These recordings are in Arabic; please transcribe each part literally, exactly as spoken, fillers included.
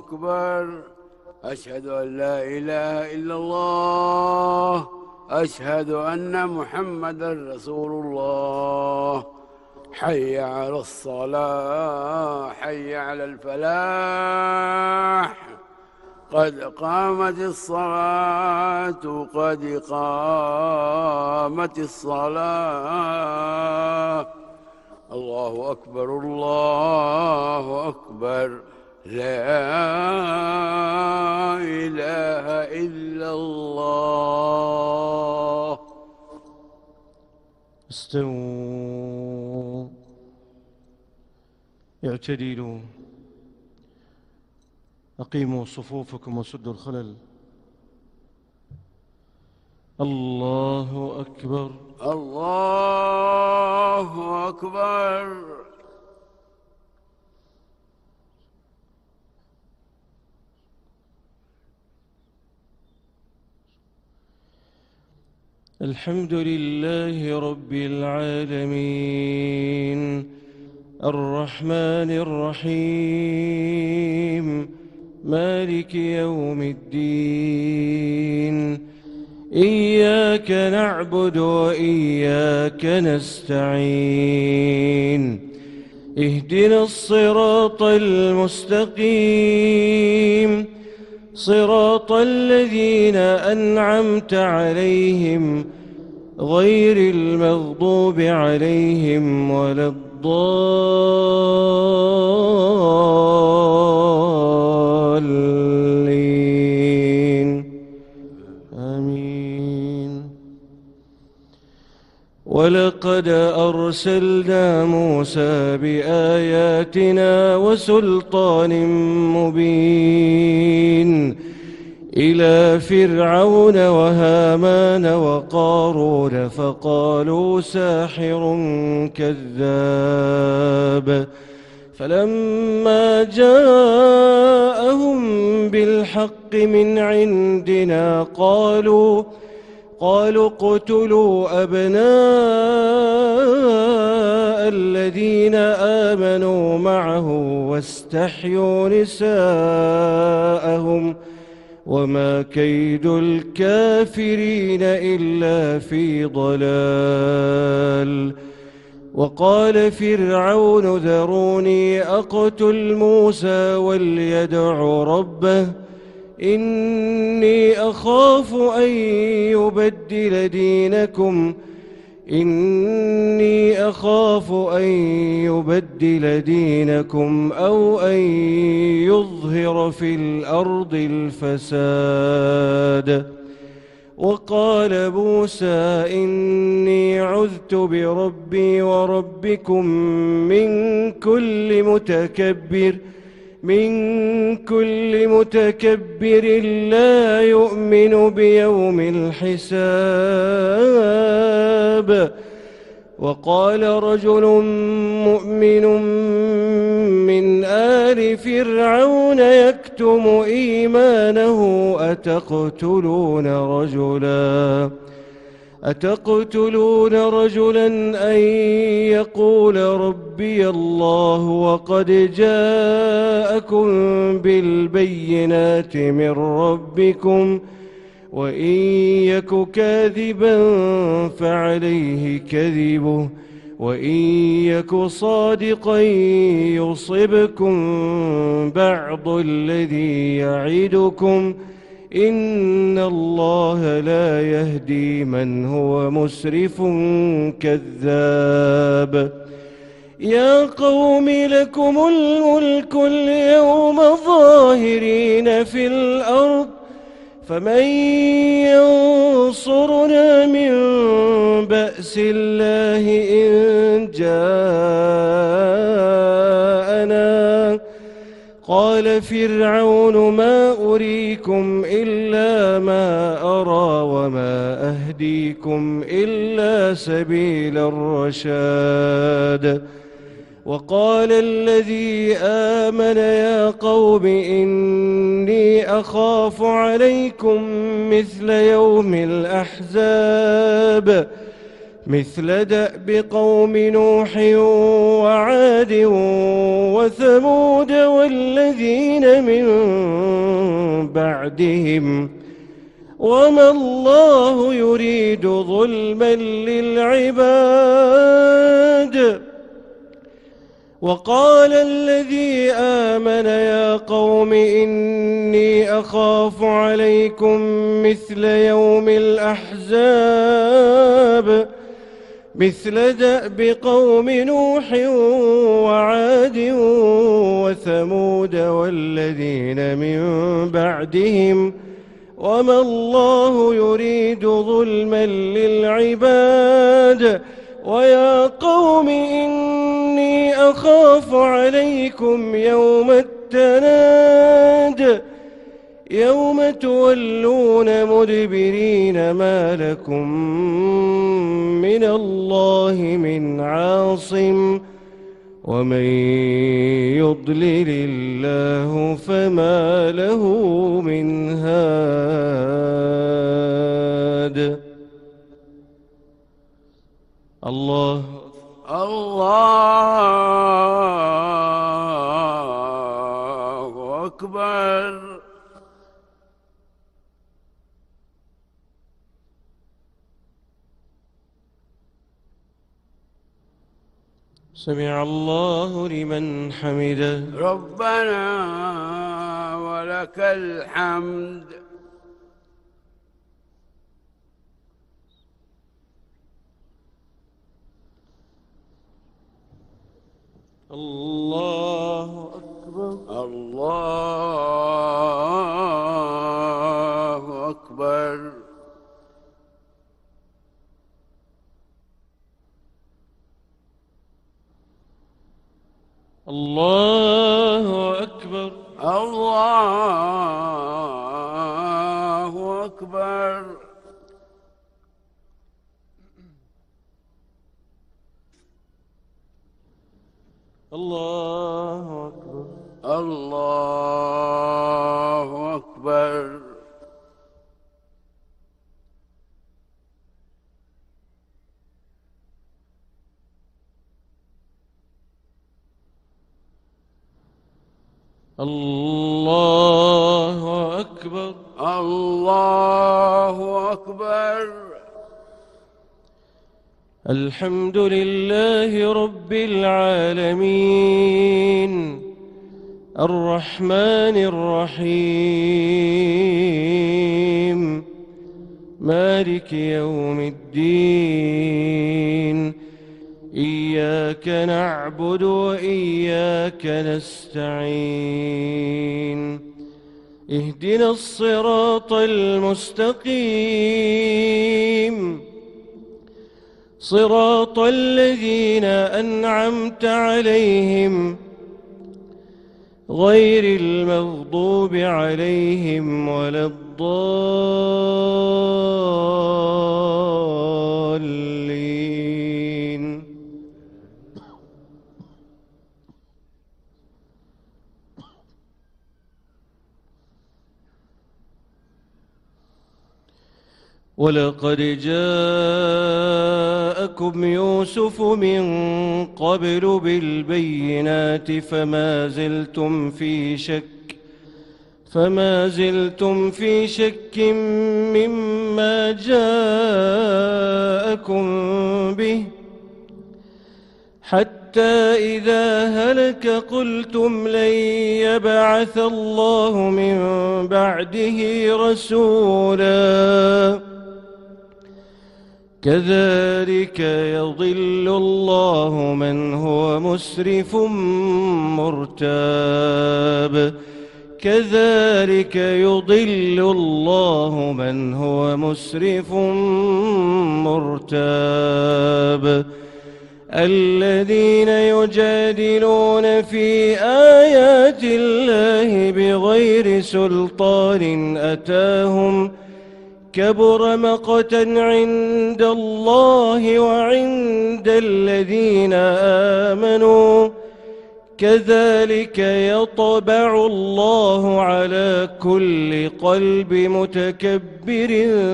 أكبر. أشهد أن لا إله إلا الله. أشهد أن محمدا رسول الله. حي على الصلاة، حي على الفلاح، قد قامت الصلاة، قد قامت الصلاة. الله أكبر، الله أكبر، لا إله إلا الله. استووا، اعتدلوا، أقيموا صفوفكم وسدوا الخلل. الله أكبر، الله أكبر. الحمد لله رب العالمين، الرحمن الرحيم، مالك يوم الدين. إياك نعبد وإياك نستعين. اهدنا الصراط المستقيم، صراط الذين أنعمت عليهم غير المغضوب عليهم ولا الضالين. آمين. ولقد أرسلنا موسى بآياتنا وسلطان مبين إلى فرعون وهامان وقارون فقالوا ساحر كذاب. فلما جاءهم بالحق من عندنا قالوا قالوا اقتلوا أبناء الذين آمنوا معه واستحيوا نساءهم وما كيد الكافرين إلا في ضلال. وقال فرعون ذروني أقتل موسى وليدع ربه إني أخاف أن يبدل دينكم إني أخاف أن يبدل دينكم أو أن يظهر في الأرض الفساد. وقال موسى إني عذت بربي وربكم من كل متكبر من كل متكبر لا يؤمن بيوم الحساب. وقال رجل مؤمن من آل فرعون يكتم إيمانه أتقتلون رجلا أتقتلون رجلا أن يقول ربي الله وقد جاءكم بالبينات من ربكم وإن يك كاذبا فعليه كذبه وإن يك صادقا يصبكم بعض الذي يعدكم إن الله لا يهدي من هو مسرف كذاب. يا قوم لكم الملك اليوم ظاهرين في الأرض فمن ينصرنا من بأس الله إن جاءنا. قال فرعون ما أريكم إلا ما أرى وما أهديكم إلا سبيل الرشاد. وقال الذي آمن يا قوم إني أخاف عليكم مثل يوم الأحزاب مثل دأب قوم نوح وعاد وثمود والذين من بعدهم وما الله يريد ظلما للعباد. وقال الذي آمن يا قوم إني أخاف عليكم مثل يوم الأحزاب مثل دأب قوم نوح وعاد وثمود والذين من بعدهم وما الله يريد ظلما للعباد. ويا قوم إني أخاف عليكم يوم التناد يوم تولون مدبرين ما لكم من الله من عاصم ومن يضلل الله فما له من هاد. الله الله أكبر. سمع الله لمن حمده. ربنا ولك الحمد. الله أكبر. الله أكبر. الله أكبر. الله أكبر. الله أكبر. الله أكبر. الله أكبر. الله أكبر. الحمد لله رب العالمين الرحمن الرحيم مالك يوم الدين إياك نعبد وإياك نستعين اهدنا الصراط المستقيم صراط الذين أنعمت عليهم غير المغضوب عليهم ولا الضالين. ولقد جاءكم يوسف من قبل بالبينات فما زلتم في شك فما زلتم في شك مما جاءكم به حتى إذا هلك قلتم لن يبعث الله من بعده رسولا كذلك يضل الله من هو مسرف مرتاب كذلك يضل الله من هو مسرف مرتاب الذين يجادلون في آيات الله بغير سلطان أتاهم كبر مقتا عند الله وعند الذين آمنوا كذلك يطبع الله على كل قلب متكبر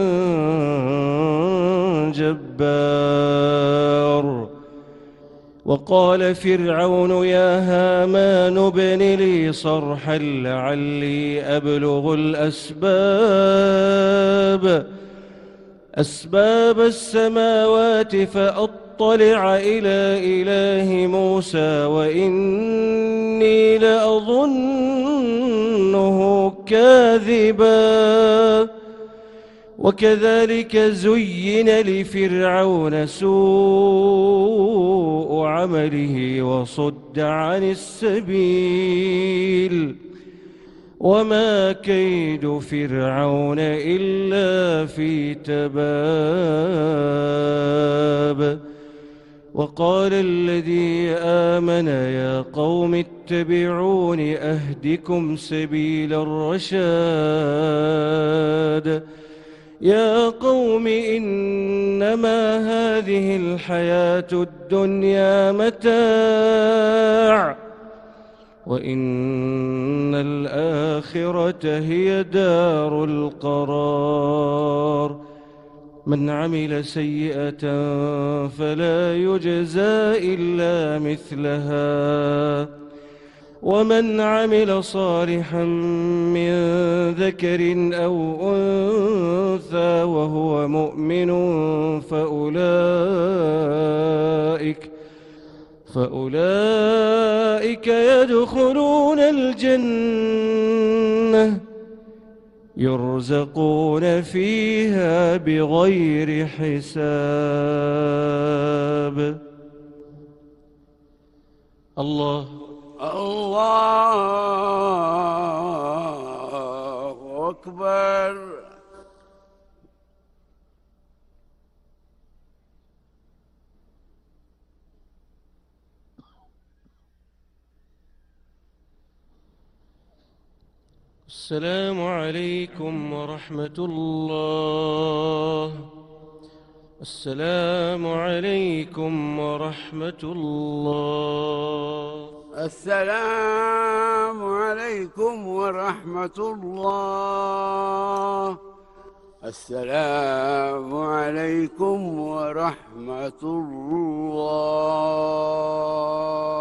جبار. وقال فرعون يا هامان ابن لي صرحا لعلي أبلغ الأسباب أسباب السماوات فأطلع إلى إله موسى وإني لأظنه كاذبا. وكذلك زين لفرعون سوء عمله وصد عن السبيل وما كيد فرعون إلا في تباب. وقال الذي آمن يا قوم اتبعون أهدكم سبيل الرشاد. يا قوم إنما هذه الحياة الدنيا متاع وإن الآخرة هي دار القرار. من عمل سيئة فلا يجزى إلا مثلها ومن عمل صالحا من ذكر أو أنثى وهو مؤمن فأولئك فأولئك يدخلون الجنة يرزقون فيها بغير حساب. الله الله أكبر. السلام عليكم ورحمة الله. السلام عليكم ورحمة الله. السلام عليكم ورحمة الله. السلام عليكم ورحمة الله.